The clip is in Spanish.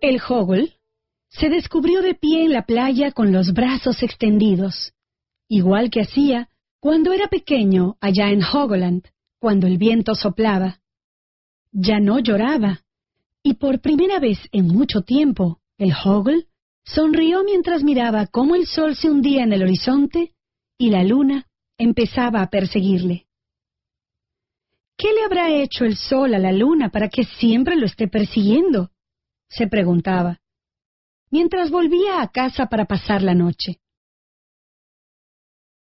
El Hoggle se descubrió de pie en la playa con los brazos extendidos, igual que hacía cuando era pequeño allá en Hoggoland, cuando el viento soplaba. Ya no lloraba, y por primera vez en mucho tiempo, el Hoggle sonrió mientras miraba cómo el sol se hundía en el horizonte y la luna empezaba a perseguirle. ¿Qué le habrá hecho el sol a la luna para que siempre lo esté persiguiendo?, se preguntaba, mientras volvía a casa para pasar la noche.